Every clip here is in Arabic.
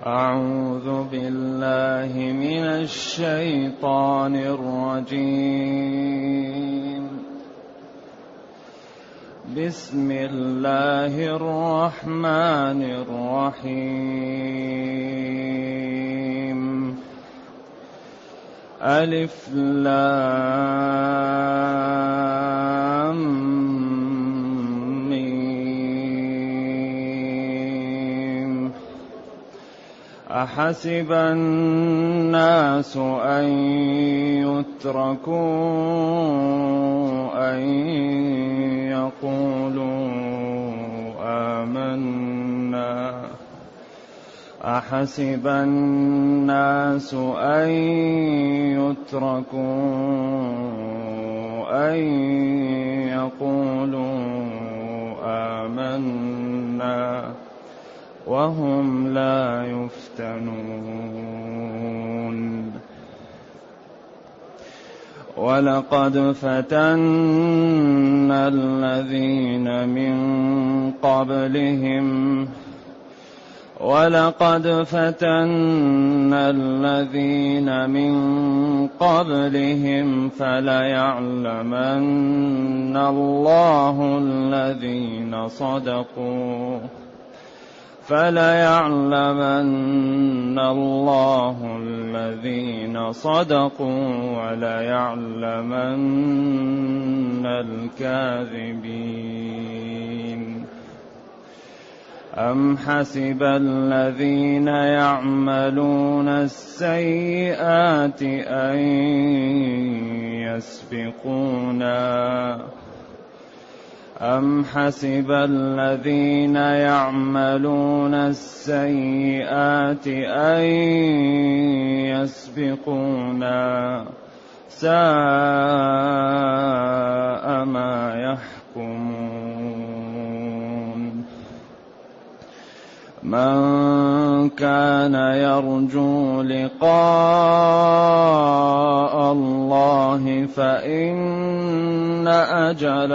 أعوذ بالله من الشيطان الرجيم. بسم الله الرحمن الرحيم. ألف لام أحسب الناس أن يتركوا أن يقولوا آمنا أحسب الناس أن يتركوا أن يقولوا آمنا وهم لا يفتنون. ولقد فتنا الذين من قبلهم فليعلمن الله الذين صدقوا وليعلمن الكاذبين. أم حسب الذين يعملون السيئات أن يسبقونا ساء ما يحكمون. من كان يرجو لقاء الله فإن أجل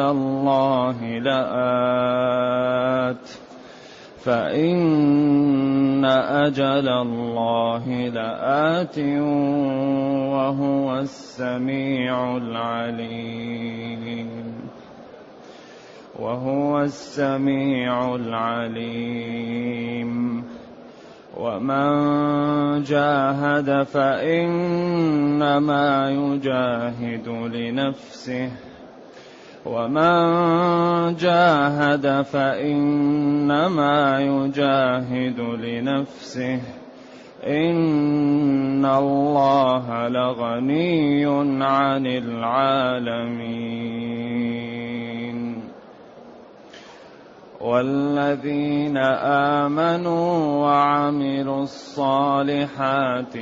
الله لآت وهو السميع العليم. ومن جاهد فإنما يجاهد لنفسه إن الله لغني عن العالمين. والذين آمنوا وعملوا الصالحات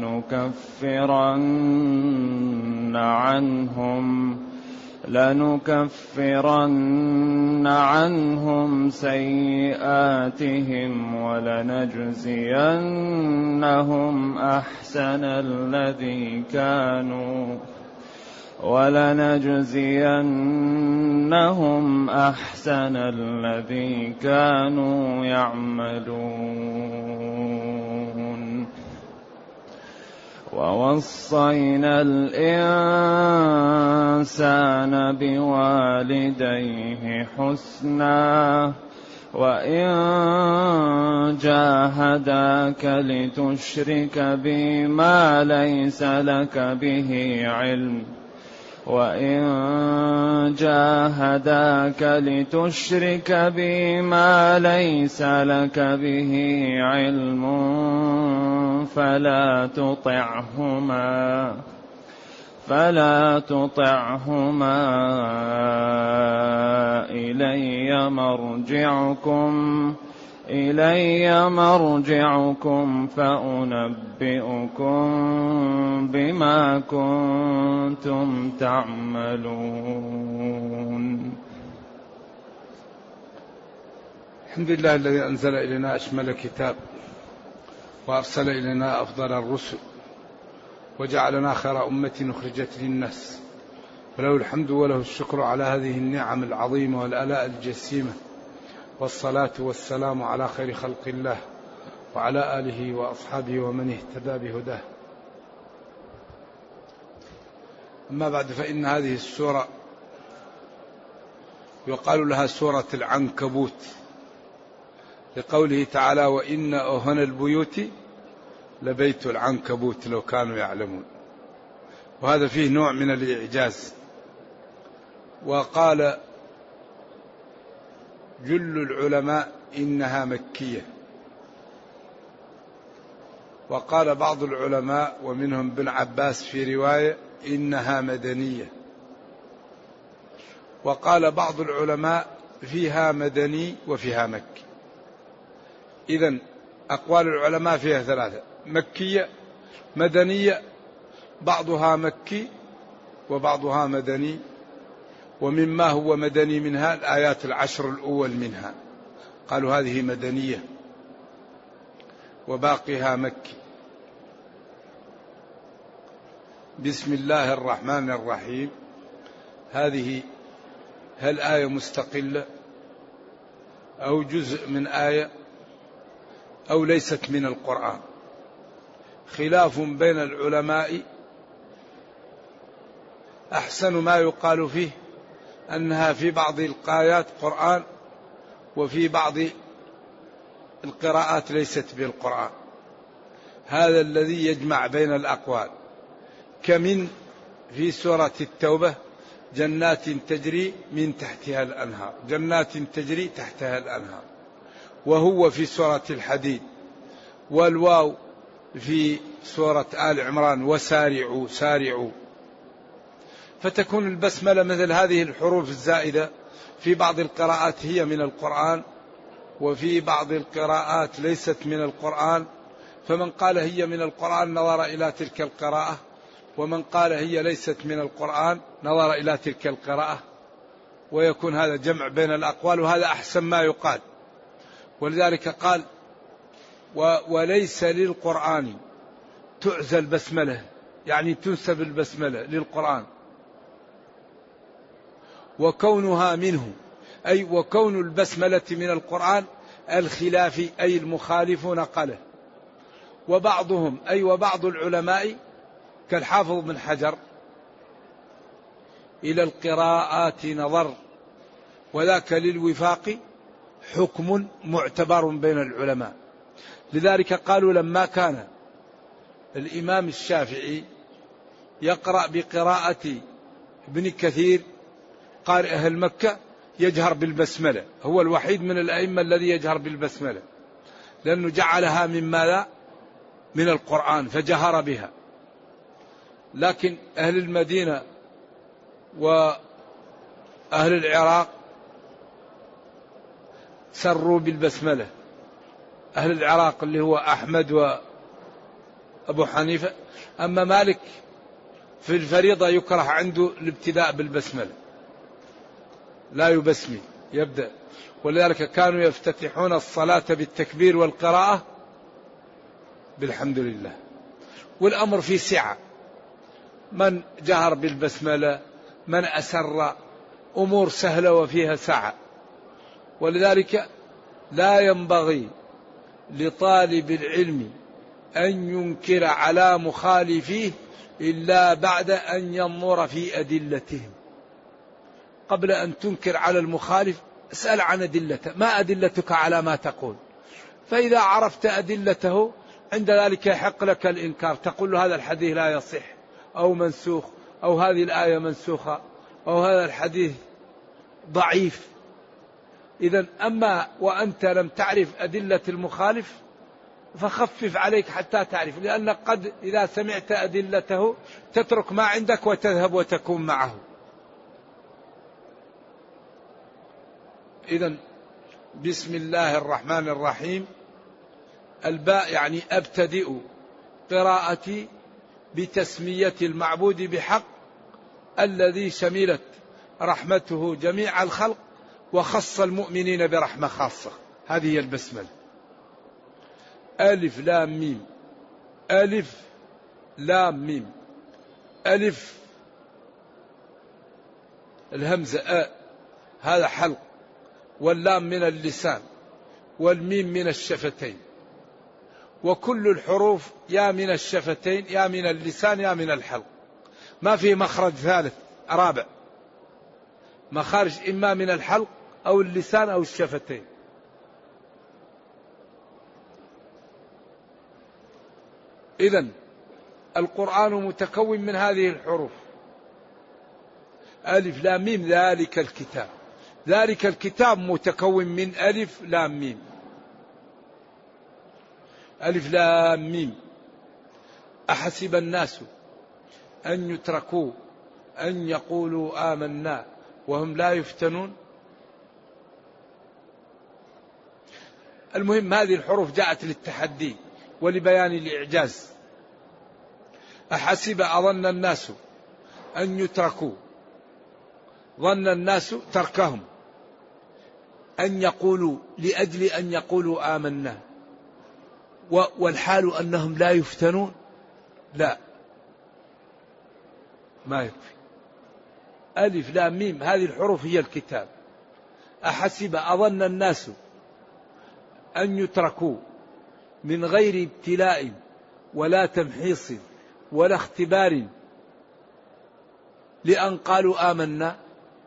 لنكفرن عنهم سيئاتهم ولنجزينهم أحسن الذي كانوا يعملون. ووصينا الإنسان بوالديه حسنا وإن جاهداك لتشرك بي ما ليس لك به علم فلا تطعهما إلي مرجعكم فأنبئكم بما كنتم تعملون. الحمد لله الذي أنزل إلينا أشمل كتاب وأرسل إلينا أفضل الرسل وجعلنا خير أمة أخرجت للناس، وله الحمد وله الشكر على هذه النعم العظيمة والآلاء الجسيمة، والصلاة والسلام على خير خلق الله وعلى آله وأصحابه ومن اهتدى بهداه. أما بعد، فإن هذه السورة يقال لها سورة العنكبوت، لقوله تعالى: وإن أوهن البيوت لبيت العنكبوت لو كانوا يعلمون. وهذا فيه نوع من الإعجاز. وقال جل العلماء إنها مكية، وقال بعض العلماء ومنهم ابن عباس في رواية إنها مدنية، وقال بعض العلماء فيها مدني وفيها مكي. إذن أقوال العلماء فيها ثلاثة: مكية، مدنية، بعضها مكي وبعضها مدني. ومما هو مدني منها الآيات 10 الأول منها، قالوا هذه مدنية، وباقيها مكي. بسم الله الرحمن الرحيم. هذه هل آية مستقلة أو جزء من آية أو ليست من القرآن؟ خلاف بين العلماء. أحسن ما يقال فيه أنها في بعض الآيات قرآن، وفي بعض القراءات ليست بالقرآن. هذا الذي يجمع بين الأقوال، كمن في سورة التوبة: جنات تجري من تحتها الأنهار، جنات تجري تحتها الأنهار. وهو في سورة الحديد. والواو في سورة آل عمران: وسارعوا سارعوا. فتكون البسملة مثل هذه الحروف الزائدة في بعض القراءات هي من القرآن، وفي بعض القراءات ليست من القرآن. فمن قال هي من القرآن نظر إلى تلك القراءة، ومن قال هي ليست من القرآن نظر إلى تلك القراءة، ويكون هذا جمع بين الأقوال، وهذا أحسن ما يقال. ولذلك قال: وليس للقرآن تعزى البسملة، يعني تنسب البسملة للقرآن. وكونها منه أي وكون البسملة من القرآن الخلاف أي المخالف نقله. وبعضهم أي وبعض العلماء كالحافظ بن حجر إلى القراءات نظر، وذاك للوفاق حكم معتبر بين العلماء. لذلك قالوا لما كان الإمام الشافعي يقرأ بقراءة ابن كثير قارئ أهل مكة يجهر بالبسملة، هو الوحيد من الأئمة الذي يجهر بالبسملة، لأنه جعلها مما لا من القرآن فجهر بها. لكن أهل المدينة وأهل العراق سروا بالبسملة. أهل العراق اللي هو أحمد وأبو حنيفة. أما مالك في الفريضة يكره عنده الابتداء بالبسملة، لا يبسمي يبدأ. ولذلك كانوا يفتتحون الصلاة بالتكبير والقراءة بالحمد لله. والأمر في سعة، من جهر بالبسملة، من أسر، أمور سهلة وفيها سعة. ولذلك لا ينبغي لطالب العلم أن ينكر على مخالفيه إلا بعد أن ينظر في أدلتهم. قبل أن تنكر على المخالف اسأل عن أدلته، ما أدلتك على ما تقول؟ فإذا عرفت أدلته عند ذلك يحق لك الإنكار، تقول له هذا الحديث لا يصح أو منسوخ، أو هذه الآية منسوخة، أو هذا الحديث ضعيف. إذن أما وأنت لم تعرف أدلة المخالف فخفف عليك حتى تعرف، لأن قد إذا سمعت أدلته تترك ما عندك وتذهب وتكون معه. إذن بسم الله الرحمن الرحيم. الباء يعني أبتدئ قراءتي بتسمية المعبود بحق الذي شملت رحمته جميع الخلق وخص المؤمنين برحمة خاصة. هذه هي البسملة. ألف لام ميم، ألف لام ميم. ألف الهمزة هذا حلق، واللام من اللسان، والميم من الشفتين. وكل الحروف يا من الشفتين يا من اللسان يا من الحلق، ما في مخرج ثالث رابع، مخارج إما من الحلق أو اللسان أو الشفتين. إذن القرآن متكون من هذه الحروف: ألف لام ميم ذلك الكتاب. ذلك الكتاب متكون من ألف لام ميم. ألف لام ميم. أحسب الناس أن يتركوا أن يقولوا آمنا وهم لا يفتنون. المهم هذه الحروف جاءت للتحدي ولبيان الإعجاز. أحسب أظن الناس أن يتركوا، ظن الناس تركهم، أن يقولوا لأجل أن يقولوا آمنا والحال أنهم لا يفتنون. لا، ما يكفي. ألف لام ميم هذه الحروف هي الكتاب. أحسب أظن الناس أن يتركوا من غير ابتلاء ولا تمحيص ولا اختبار لأن قالوا آمنا،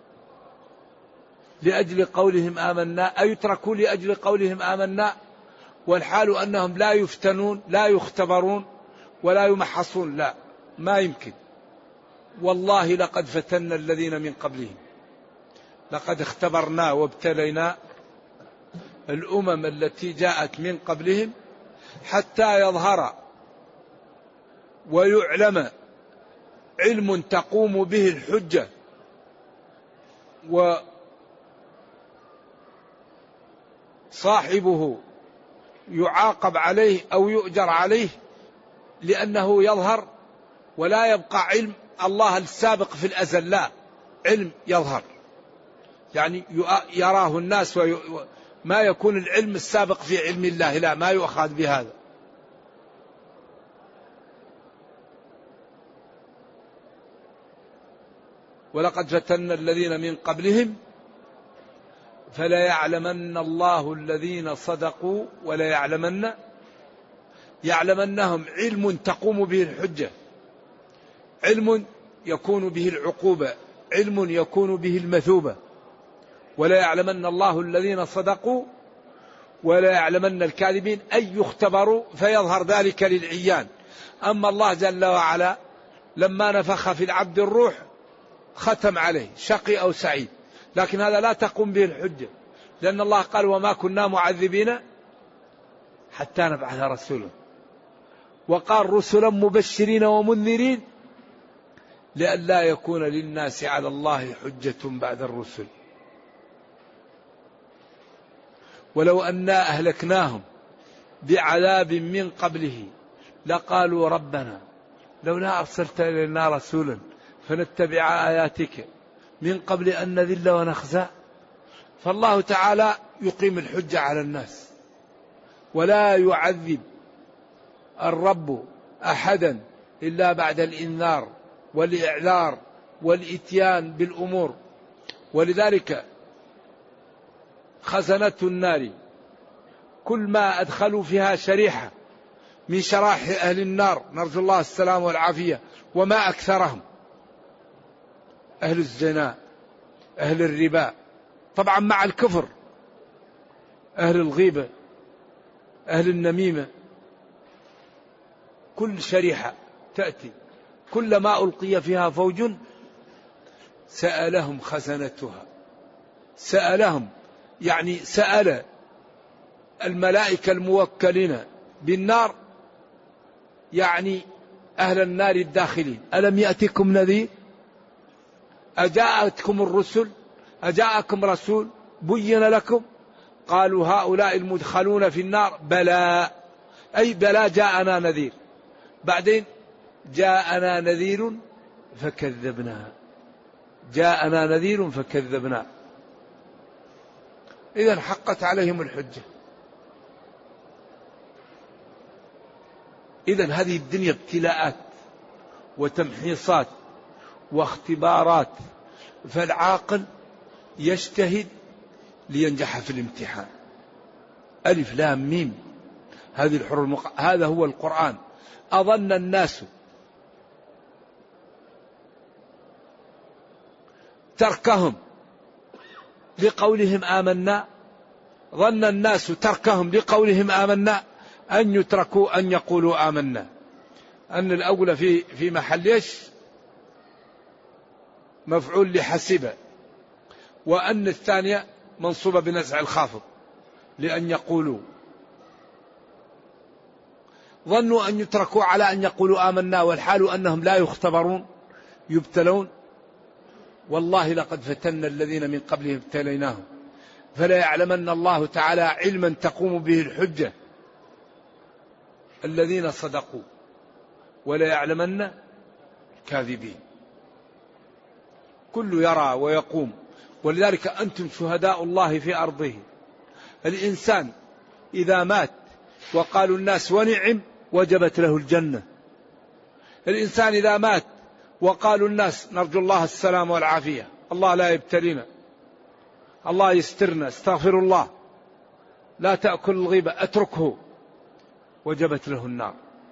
لأجل قولهم آمنا، أيتركوا لأجل قولهم آمنا والحال أنهم لا يفتنون لا يختبرون ولا يمحصون. لا، ما يمكن. والله لقد فتنا الذين من قبلهم، لقد اختبرنا وابتلينا الأمم التي جاءت من قبلهم حتى يظهر ويعلم علم تقوم به الحجة وصاحبه يعاقب عليه أو يؤجر عليه، لأنه يظهر ولا يبقى علم الله السابق في الأزل، لا، علم يظهر يعني يراه الناس ما يكون العلم السابق في علم الله، لا، ما يؤخذ بهذا. ولقد فتنا الذين من قبلهم فلا يعلمن الله الذين صدقوا ولا يعلمنهم علم تقوم به الحجة، علم يكون به العقوبة، علم يكون به المثوبة. ولا يعلمن الله الذين صدقوا ولا يعلمن الكاذبين، أي يختبروا فيظهر ذلك للعيان. أما الله جل وعلا لما نفخ في العبد الروح ختم عليه شقي أو سعيد، لكن هذا لا تقوم به الحجة، لأن الله قال وما كنا معذبين حتى نبعث رسولا، وقال رسلا مبشرين ومنذرين لئلا يكون للناس على الله حجة بعد الرسل. ولو أنا أهلكناهم بعذاب من قبله لقالوا ربنا لولا أرسلت إلينا رسولا فنتبع آياتك من قبل أن نذل ونخزى. فالله تعالى يقيم الحجة على الناس، ولا يعذب الرب أحدا إلا بعد الإنذار والإعذار والإتيان بالأمور. ولذلك خزنة النار كل ما أدخلوا فيها شريحة من شرائح أهل النار، نرجو الله السلام والعافية، وما أكثرهم، أهل الزنا، أهل الربا، طبعا مع الكفر، أهل الغيبة، أهل النميمة، كل شريحة تأتي كلما ألقي فيها فوج سألهم خزنتها. سألهم يعني سأل الملائكة الموكلين بالنار، يعني أهل النار الداخلين: ألم يأتكم نذير؟ أجاءتكم الرسل؟ أجاءكم رسول بين لكم؟ قالوا هؤلاء المدخلون في النار بلى، أي بلى جاءنا نذير. بعدين جاءنا نذير فكذبنا، جاءنا نذير فكذبنا. إذن حقت عليهم الحجة. إذن هذه الدنيا ابتلاءات وتمحيصات واختبارات، فالعاقل يجتهد لينجح في الامتحان. ألف لام ميم هذه الحروف هذا هو القرآن. أظن الناس تركهم لقولهم آمنا، ظن الناس تركهم لقولهم آمنا أن يتركوا أن يقولوا آمنا. أن الأولى في محل إيش؟ مفعول لحسب، وأن الثانية منصوبة بنزع الخافض لأن يقولوا. ظنوا أن يتركوا على أن يقولوا آمنا والحال أنهم لا يختبرون يبتلون. والله لقد فتنا الذين من قبلهم ابتليناهم فلا يعلمن الله تعالى علما تقوم به الحجة الذين صدقوا ولا يعلمن الكاذبين. كل يرى ويقوم. ولذلك أنتم شهداء الله في أرضه. الإنسان إذا مات وقالوا الناس ونعم وجبت له الجنة. الإنسان إذا مات وقالوا الناس نرجو الله السلام والعافية، الله لا يبتلينا، الله يسترنا، استغفر الله، لا تأكل الغيبة، أتركه، وجبت له النار.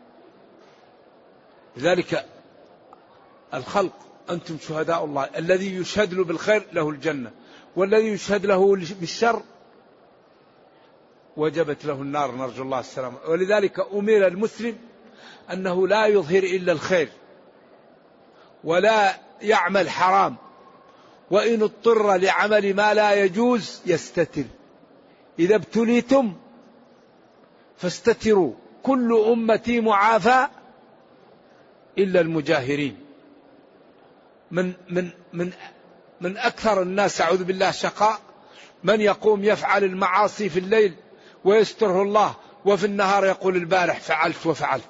لذلك الخلق أنتم شهداء الله، الذي يشهد له بالخير له الجنة، والذي يشهد له بالشر وجبت له النار، نرجو الله السلامة. ولذلك أمر المسلم أنه لا يظهر إلا الخير ولا يعمل حرام، وإن اضطر لعمل ما لا يجوز يستتر. إذا ابتليتم فاستتروا، كل أمتي معافى إلا المجاهرين. من أكثر الناس أعوذ بالله شقاء من يقوم يفعل المعاصي في الليل ويستره الله، وفي النهار يقول البارح فعلت وفعلت.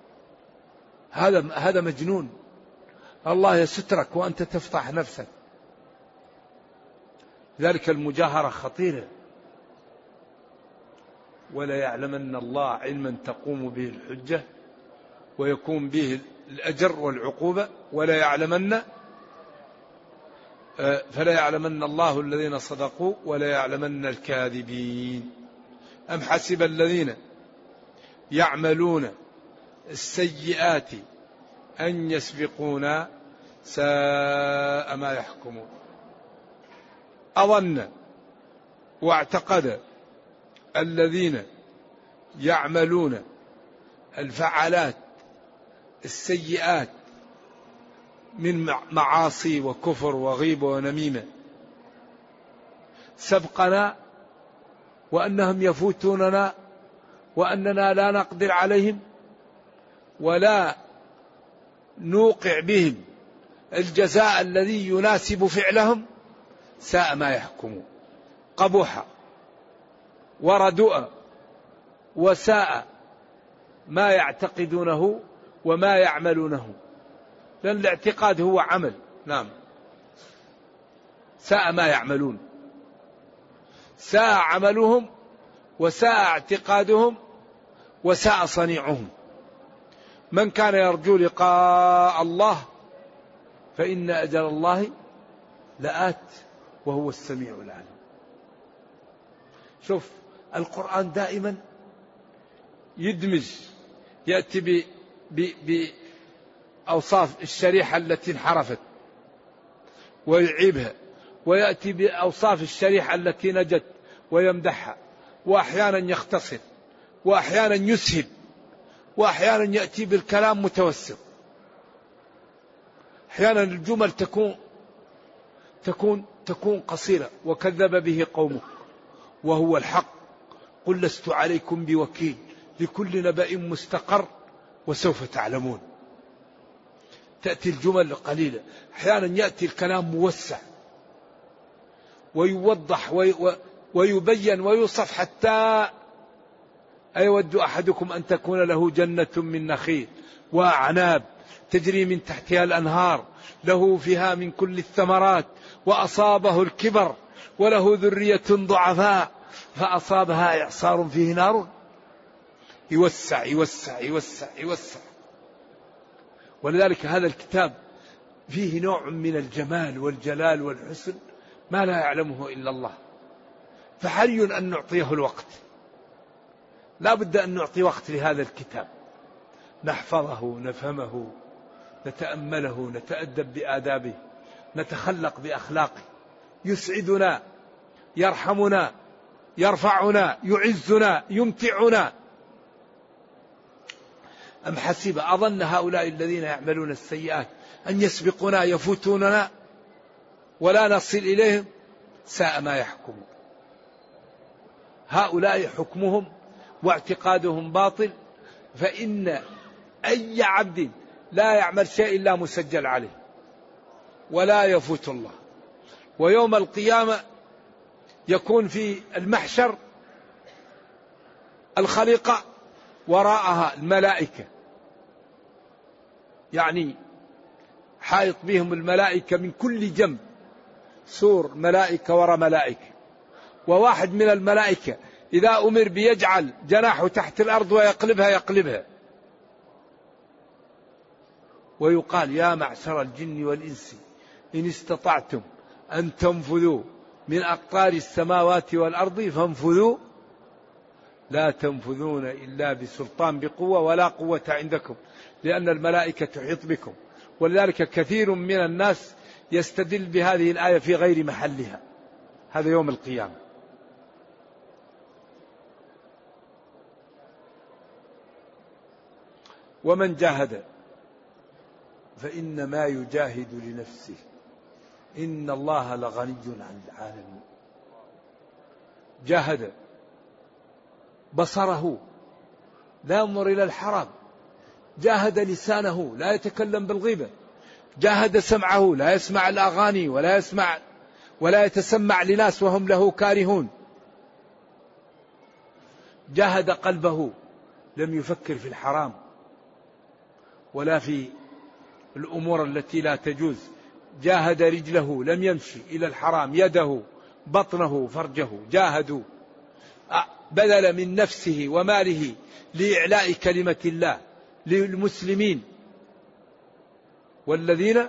هذا مجنون. الله يسترك وأنت تفضح نفسك. ذلك المجاهرة خطيرة. ولا يعلمن الله علما تقوم به الحجة ويكون به الأجر والعقوبة. ولا يعلمن فلا يعلمن الله الذين صدقوا ولا يعلمن الكاذبين. أم حسب الذين يعملون السيئات أن يسبقونا ساء ما يحكمون. أظن واعتقد الذين يعملون الفعالات السيئات من معاصي وكفر وغيبة ونميمة سبقنا، وأنهم يفوتوننا، وأننا لا نقدر عليهم ولا نوقع بهم الجزاء الذي يناسب فعلهم. ساء ما يحكمون. قبح وردؤ وساء ما يعتقدونه وما يعملونه، لأن الاعتقاد هو عمل. نعم. ساء ما يعملون، ساء عملهم وساء اعتقادهم وساء صنيعهم. من كان يرجو لقاء الله فإن أجل الله لآت وهو السميع العليم. شوف القرآن دائما يدمج، يأتي بأوصاف الشريحة التي انحرفت ويعيبها، ويأتي بأوصاف الشريحة التي نجت ويمدحها، وأحيانا يختصر وأحيانا يسهب، وأحيانا يأتي بالكلام متوسط. أحيانا الجمل تكون قصيرة. وكذب به قومه وهو الحق قل لست عليكم بوكيل لكل نبأ مستقر وسوف تعلمون. تأتي الجمل قليلة. أحيانا يأتي الكلام موسع ويوضح ويبين ويوصف حتى أيود أحدكم أن تكون له جنة من نخيل وأعناب تجري من تحتها الأنهار له فيها من كل الثمرات وأصابه الكبر وله ذرية ضعفاء فأصابها إعصار فيه نار. يوسع يوسع يوسع يوسع. ولذلك هذا الكتاب فيه نوع من الجمال والجلال والحسن ما لا يعلمه إلا الله، فحري أن نعطيه الوقت. لا بد أن نعطي وقت لهذا الكتاب، نحفظه، نفهمه، نتأمله، نتأدب بآدابه، نتخلق بأخلاقه، يسعدنا، يرحمنا، يرفعنا، يعزنا، يمتعنا. أم حسب أظن هؤلاء الذين يعملون السيئات أن يسبقونا، يفوتوننا ولا نصل إليهم؟ ساء ما يحكمون. هؤلاء حكمهم واعتقادهم باطل، فإن أي عبد لا يعمل شيء إلا مسجل عليه ولا يفوت الله. ويوم القيامة يكون في المحشر الخليقة وراءها الملائكة، يعني حائط بهم الملائكة من كل جنب، سور ملائكة وراء ملائكة. وواحد من الملائكة إذا أمر بيجعل جناحه تحت الأرض ويقلبها يقلبها، ويقال يا معشر الجن والإنس إن استطعتم أن تنفذوا من أقطار السماوات والأرض فانفذوا لا تنفذون إلا بسلطان بقوة ولا قوة عندكم، لأن الملائكة تحيط بكم. ولذلك كثير من الناس يستدل بهذه الآية في غير محلها. هذا يوم القيامة. ومن جاهد فإنما يجاهد لنفسه إن الله لغني عن العالمين. جاهد بصره لا ينظر إلى الحرام، جاهد لسانه لا يتكلم بالغيبة، جاهد سمعه لا يسمع الأغاني ولا يتسمع لناس وهم له كارهون، جاهد قلبه لم يفكر في الحرام ولا في الأمور التي لا تجوز، جاهد رجله لم يمشي إلى الحرام، يده بطنه فرجه، جاهدوا بذل من نفسه وماله لإعلاء كلمة الله للمسلمين. والذين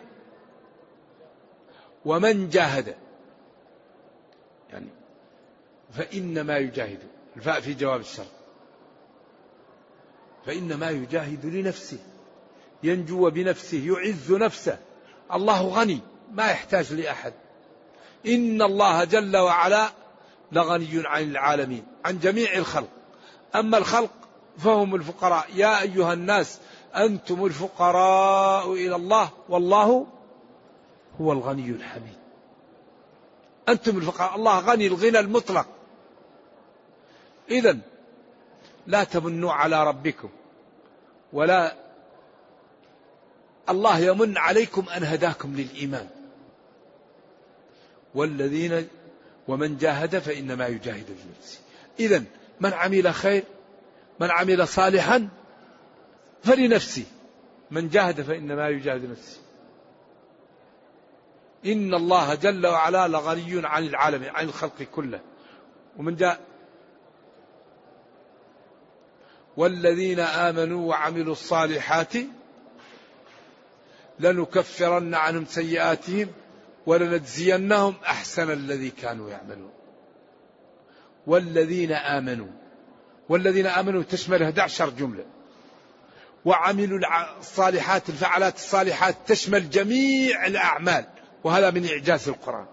ومن جاهد يعني فإنما يجاهد، الفاء في جواب الشرط، فإنما يجاهد لنفسه، ينجو بنفسه، يعز نفسه. الله غني ما يحتاج لأحد. إن الله جل وعلا لغني عن العالمين، عن جميع الخلق. أما الخلق فهم الفقراء. يا أيها الناس أنتم الفقراء إلى الله والله هو الغني الحميد. أنتم الفقراء، الله غني الغنى المطلق. إذن لا تمنوا على ربكم، ولا الله يمن عليكم أن هداكم للإيمان. والذين ومن جاهد فإنما يجاهد لنفسه. إذن من عمل خير، من عمل صالحا فلنفسه، من جاهد فإنما يجاهد نفسه. إن الله جل وعلا لغني عن العالم، عن الخلق كله. ومن جاء والذين آمنوا وعملوا الصالحات لنكفرن عنهم سيئاتهم ولنجزينهم أحسن الذي كانوا يعملون. والذين آمنوا، والذين آمنوا تشمل 11 جملة. وعملوا الصالحات، الفعلات الصالحات تشمل جميع الأعمال، وهذا من إعجاز القرآن.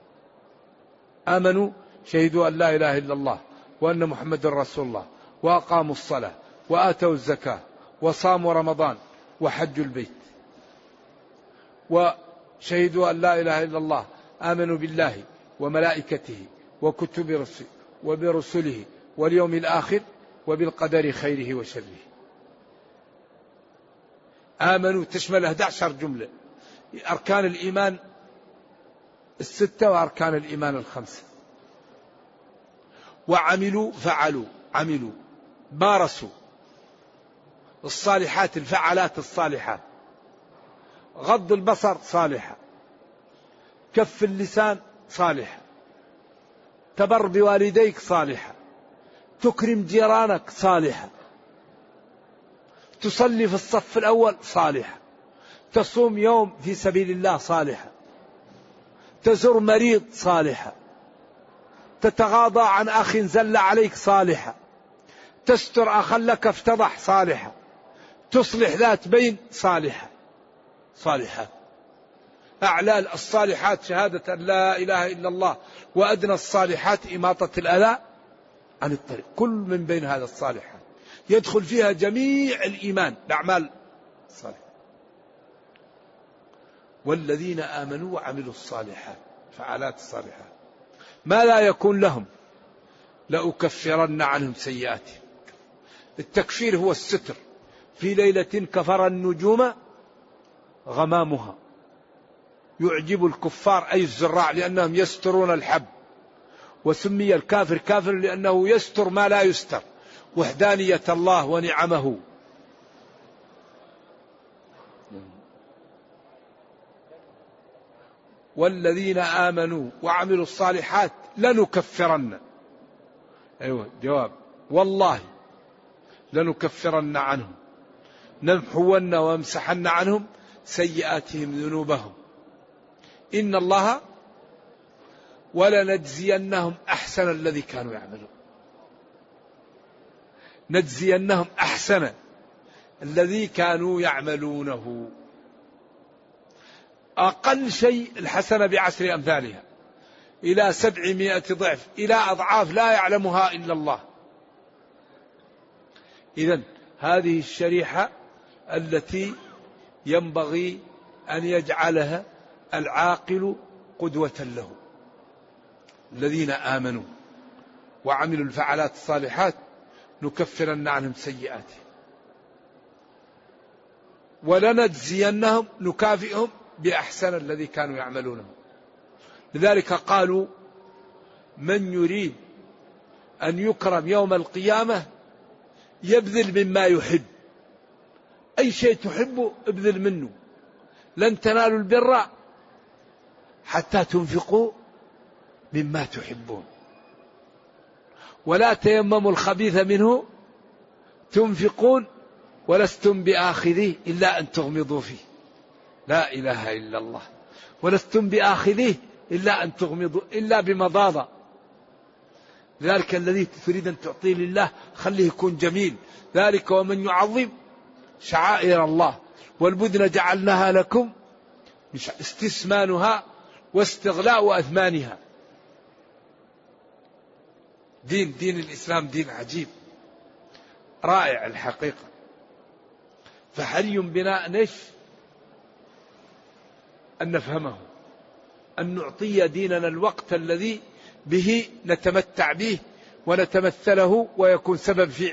آمنوا شهدوا أن لا إله إلا الله وأن محمد رسول الله وأقاموا الصلاة وآتوا الزكاة وصاموا رمضان وحجوا البيت. وشهدوا أن لا إله إلا الله، آمنوا بالله وملائكته وبرسله واليوم الآخر وبالقدر خيره وشره. آمنوا تشمل 11 جملة. أركان الإيمان 6 وأركان الإيمان 5. وعملوا فعلوا، عملوا مارسوا الصالحات، الفعلات الصالحات. غض البصر صالحة، كف اللسان صالحة، تبر بوالديك صالحة، تكرم جيرانك صالحة، تصلي في الصف الأول صالحة، تصوم يوم في سبيل الله صالحة، تزور مريض صالحة، تتغاضى عن أخ زل عليك صالحة، تستر أخا لك افتضح صالحة، تصلح ذات بين صالحة. صالحات أعلى الصالحات شهادة أن لا إله إلا الله، وأدنى الصالحات إماطة الأذى عن الطريق. كل من بين هذا الصالحات يدخل فيها جميع الإيمان، الأعمال الصالحة. والذين آمنوا وعملوا الصالحات، فعالات الصالحات، ما لا يكون لهم لأكفرن عنهم سيئاتهم. التكفير هو الستر. في ليلة كفر النجوم غمامها، يعجب الكفار أي الزراع لأنهم يسترون الحب، وسمي الكافر كافر لأنه يستر ما لا يستر، وحدانية الله ونعمه. والذين آمنوا وعملوا الصالحات لنكفرن، أيوة جواب، والله لنكفرن عنهم، نمحون وامسحن عنهم سيئاتهم ذنوبهم، إن الله ولنجزينهم أحسن الذي كانوا يعملون. نجزينهم أحسن الذي كانوا يعملونه. أقل شيء الحسنة بعشر أمثالها إلى 700 ضعف، إلى أضعاف لا يعلمها إلا الله. إذن هذه الشريحة التي ينبغي أن يجعلها العاقل قدوة له. الذين آمنوا وعملوا الفعالات الصالحات نكفرن عنهم سيئاتهم ولنجزينهم، نكافئهم بأحسن الذي كانوا يعملونه. لذلك قالوا من يريد أن يكرم يوم القيامة يبذل مما يحب. أي شيء تحبه ابذل منه. لن تنالوا البر حتى تنفقوا مما تحبون، ولا تيمموا الخبيث منه تنفقون ولستم بآخذيه إلا أن تغمضوا فيه. لا إله إلا الله. ولستم بآخذيه إلا أن تغمضوا، إلا بمضاضة. ذلك الذي تريد أن تعطيه لله خليه يكون جميل. ذلك ومن يعظم شعائر الله والبدن جعلناها لكم استثمانها واستغلاء أثمانها. دين الإسلام دين عجيب رائع الحقيقة. فحري بنا أن نفهمه، أن نعطي ديننا الوقت الذي به نتمتع به ونتمثله ويكون سبب في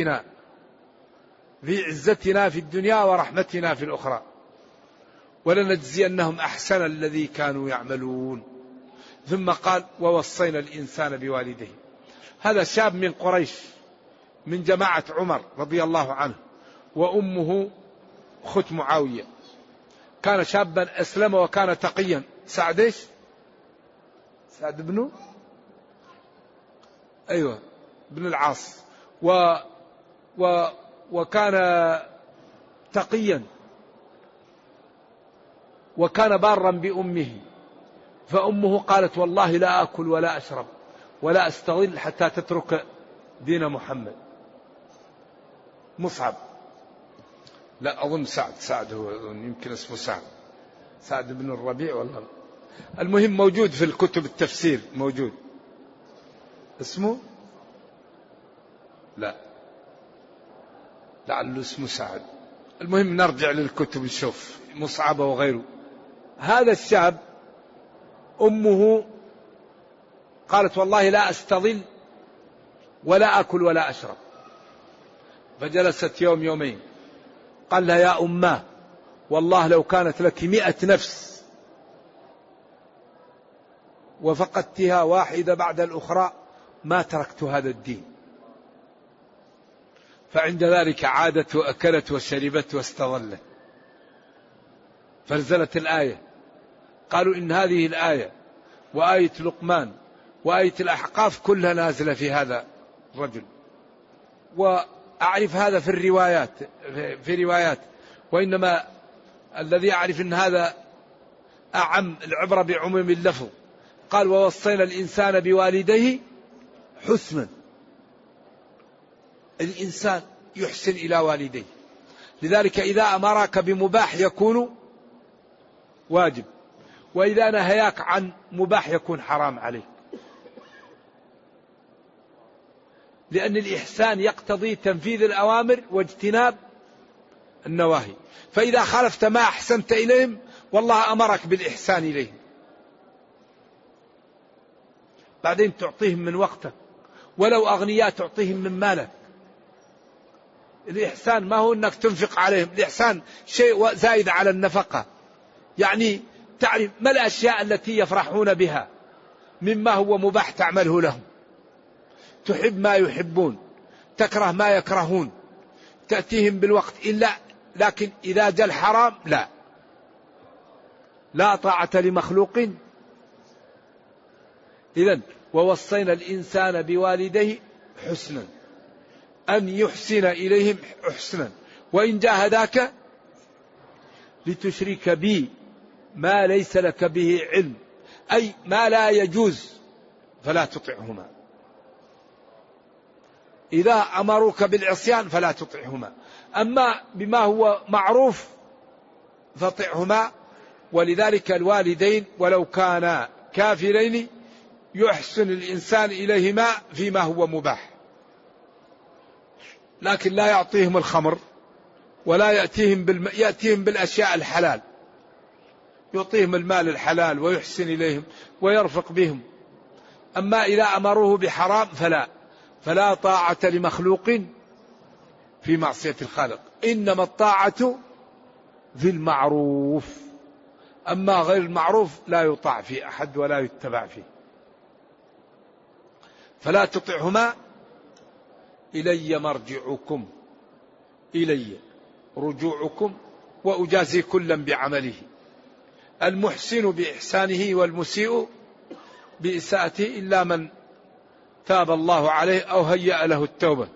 عزتنا في الدنيا ورحمتنا في الأخرى. ولنجزينهم أحسن الذي كانوا يعملون. ثم قال ووصينا الإنسان بوالديه. هذا شاب من قريش من جماعة عمر رضي الله عنه، وأمه أخت معاوية. كان شابا أسلم وكان تقيا. سعد بن بن العاص وكان تقيا، وكان بارا بأمه. فأمه قالت والله لا أكل ولا أشرب ولا أستظل حتى تترك دين محمد. مصعب، لا أظن سعد هو يمكن اسمه سعد بن الربيع والله. المهم موجود في الكتب التفسير، موجود اسمه لعله اسمه سعد. المهم نرجع للكتب نشوف مصعب وغيره. هذا الشاب أمه قالت والله لا أستظل ولا أكل ولا أشرب. فجلست يومين قال لها يا أماه والله لو كانت لك 100 نفس وفقدتها واحدة بعد الأخرى ما تركت هذا الدين. فعند ذلك عادت وأكلت وشربت واستظلت. فنزلت الآية. قالوا إن هذه الآية وآية لقمان وآية الأحقاف كلها نازلة في هذا الرجل. وأعرف هذا في روايات وإنما الذي أعرف أن هذا أعم، العبرة بعموم اللفظ. قال ووصينا الإنسان بوالديه حسنا. الإنسان يحسن إلى والديه. لذلك إذا أمرك بمباح يكون واجب، وإذا نهياك عن مباح يكون حرام عليك، لأن الإحسان يقتضي تنفيذ الأوامر واجتناب النواهي. فإذا خالفت ما أحسنت إليهم والله أمرك بالإحسان إليهم. بعدين تعطيهم من وقتك، ولو أغنياء تعطيهم من مالك. الإحسان ما هو أنك تنفق عليهم، الإحسان شيء زائد على النفقة. يعني تعرف ما الأشياء التي يفرحون بها مما هو مباح تعمله لهم. تحب ما يحبون، تكره ما يكرهون، تأتيهم بالوقت. لكن إذا جاء الحرام لا طاعة لمخلوق. إذن ووصينا الإنسان بوالديه حسنا، أن يحسن إليهم حسنا، وإن جاهداك لتشرك بي ما ليس لك به علم، أي ما لا يجوز فلا تطعهما. إذا أمروك بالعصيان فلا تطعهما، أما بما هو معروف فطعهما. ولذلك الوالدين ولو كانا كافرين يحسن الإنسان إليهما فيما هو مباح، لكن لا يعطيهم الخمر ولا يأتيهم بالأشياء الحلال، يعطيهم المال الحلال ويحسن إليهم ويرفق بهم. أما إذا أمروه بحرام فلا طاعة لمخلوق في معصية الخالق، إنما الطاعة في المعروف، أما غير المعروف لا يطاع فيه أحد ولا يتبع فيه. فلا تطعهما إلي مرجعكم، إلي رجوعكم وأجازي كلا بعمله، المحسن بإحسانه والمسيء بإساءته إلا من تاب الله عليه أو هيأ له التوبة.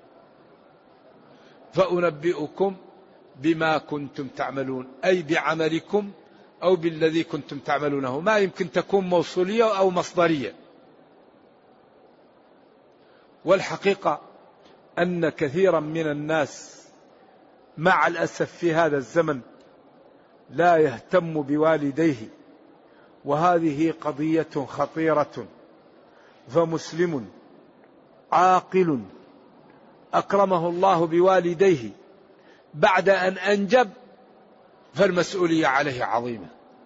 فأنبئكم بما كنتم تعملون، أي بعملكم أو بالذي كنتم تعملونه. ما يمكن تكون موصولية أو مصدرية. والحقيقة أن كثيرا من الناس مع الأسف في هذا الزمن لا يهتم بوالديه، وهذه قضية خطيرة. فمسلم عاقل أكرمه الله بوالديه بعد أن أنجب فالمسؤولية عليه عظيمة.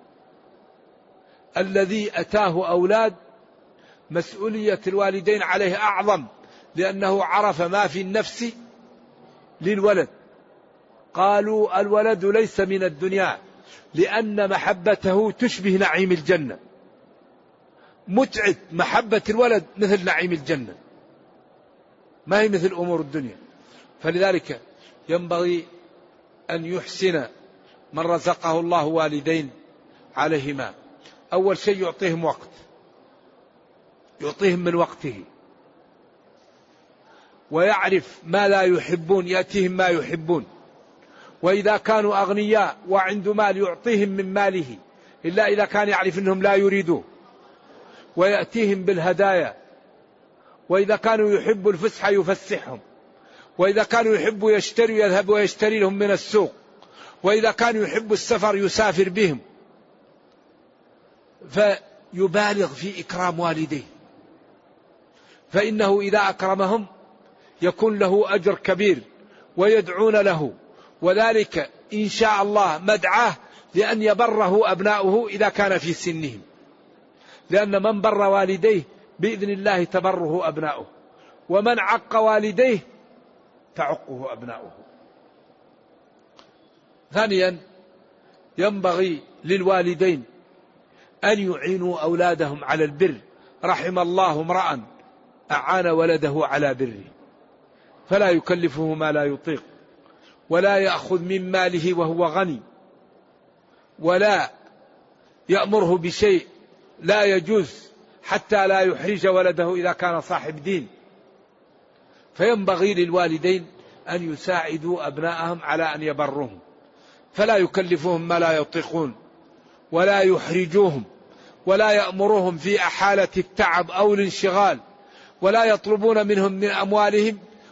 الذي أتاه أولاد مسؤولية الوالدين عليه أعظم، لأنه عرف ما في النفس للولد. قالوا الولد ليس من الدنيا لأن محبته تشبه نعيم الجنة. متعة محبة الولد مثل نعيم الجنة، ما هي مثل أمور الدنيا. فلذلك ينبغي أن يحسن من رزقه الله والدين عليهما. أول شيء يعطيهم وقت، يعطيهم من وقته، ويعرف ما لا يحبون يأتيهم ما يحبون. وإذا كانوا أغنياء وعنده مال يعطيهم من ماله، إلا إذا كان يعرف أنهم لا يريدوه، ويأتيهم بالهدايا. وإذا كانوا يحبوا الفسحة يفسحهم، وإذا كانوا يحبوا يشتري يذهب ويشتري لهم من السوق، وإذا كانوا يحبوا السفر يسافر بهم. فيبالغ في إكرام والديه، فإنه إذا أكرمهم يكون له أجر كبير ويدعون له، وذلك إن شاء الله مدعاه لأن يبره أبناؤه إذا كان في سنهم، لأن من بر والديه بإذن الله تبره أبناؤه، ومن عق والديه تعقه أبناؤه. ثانيا ينبغي للوالدين أن يعينوا أولادهم على البر. رحم الله امرأ أعان ولده على بره، فلا يكلفه ما لا يطيق، ولا يأخذ من ماله وهو غني، ولا يأمره بشيء لا يجوز حتى لا يحرج ولده إذا كان صاحب دين. فينبغي للوالدين أن يساعدوا أبناءهم على أن يبرهم، فلا يكلفهم ما لا يطيقون، ولا يحرجوهم، ولا يأمرهم في أحالة التعب أو الانشغال، ولا يطلبون منهم من أموالهم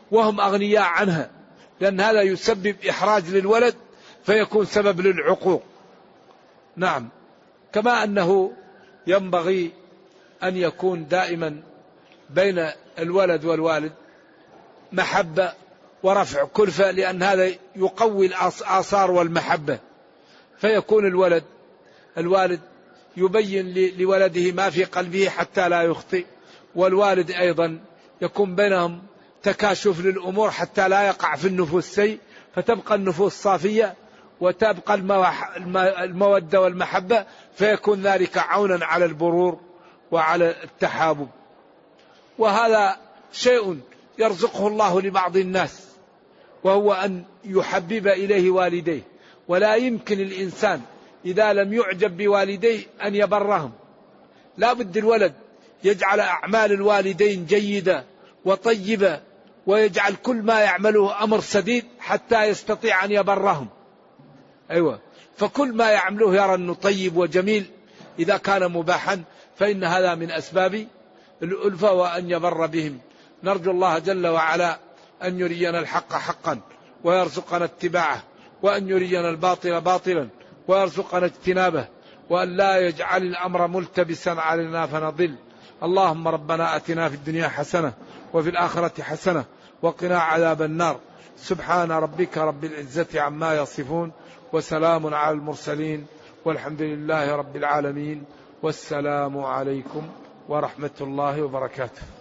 وهم أغنياء عنها، لأن هذا يسبب إحراج للولد فيكون سبب للعقوق. نعم. كما أنه ينبغي أن يكون دائما بين الولد والوالد محبة ورفع كلفة، لأن هذا يقوي الآثار والمحبة، فيكون الوالد يبين لولده ما في قلبه حتى لا يخطئ، والوالد أيضا يكون بينهم تكاشف للأمور حتى لا يقع في النفوس السيء، فتبقى النفوس صافية وتبقى المودة والمحبة، فيكون ذلك عونا على البرور وعلى التحابب. وهذا شيء يرزقه الله لبعض الناس، وهو أن يحبب إليه والديه، ولا يمكن الإنسان إذا لم يعجب بوالديه أن يبرهم. لا بد الولد يجعل أعمال الوالدين جيدة وطيبة، ويجعل كل ما يعمله أمر سديد حتى يستطيع أن يبرهم. أيوة، فكل ما يعمله يرى أنه طيب وجميل إذا كان مباحا، فإن هذا من أسباب الألفة وأن يبر بهم. نرجو الله جل وعلا أن يرينا الحق حقا ويرزقنا اتباعه، وأن يرينا الباطل باطلا ويرزقنا اجتنابه، وأن لا يجعل الأمر ملتبسا علينا فنضل. اللهم ربنا آتنا في الدنيا حسنة وفي الآخرة حسنة وقنا عذاب النار. سبحان ربك رب العزة عما يصفون، وسلام على المرسلين، والحمد لله رب العالمين، والسلام عليكم ورحمة الله وبركاته.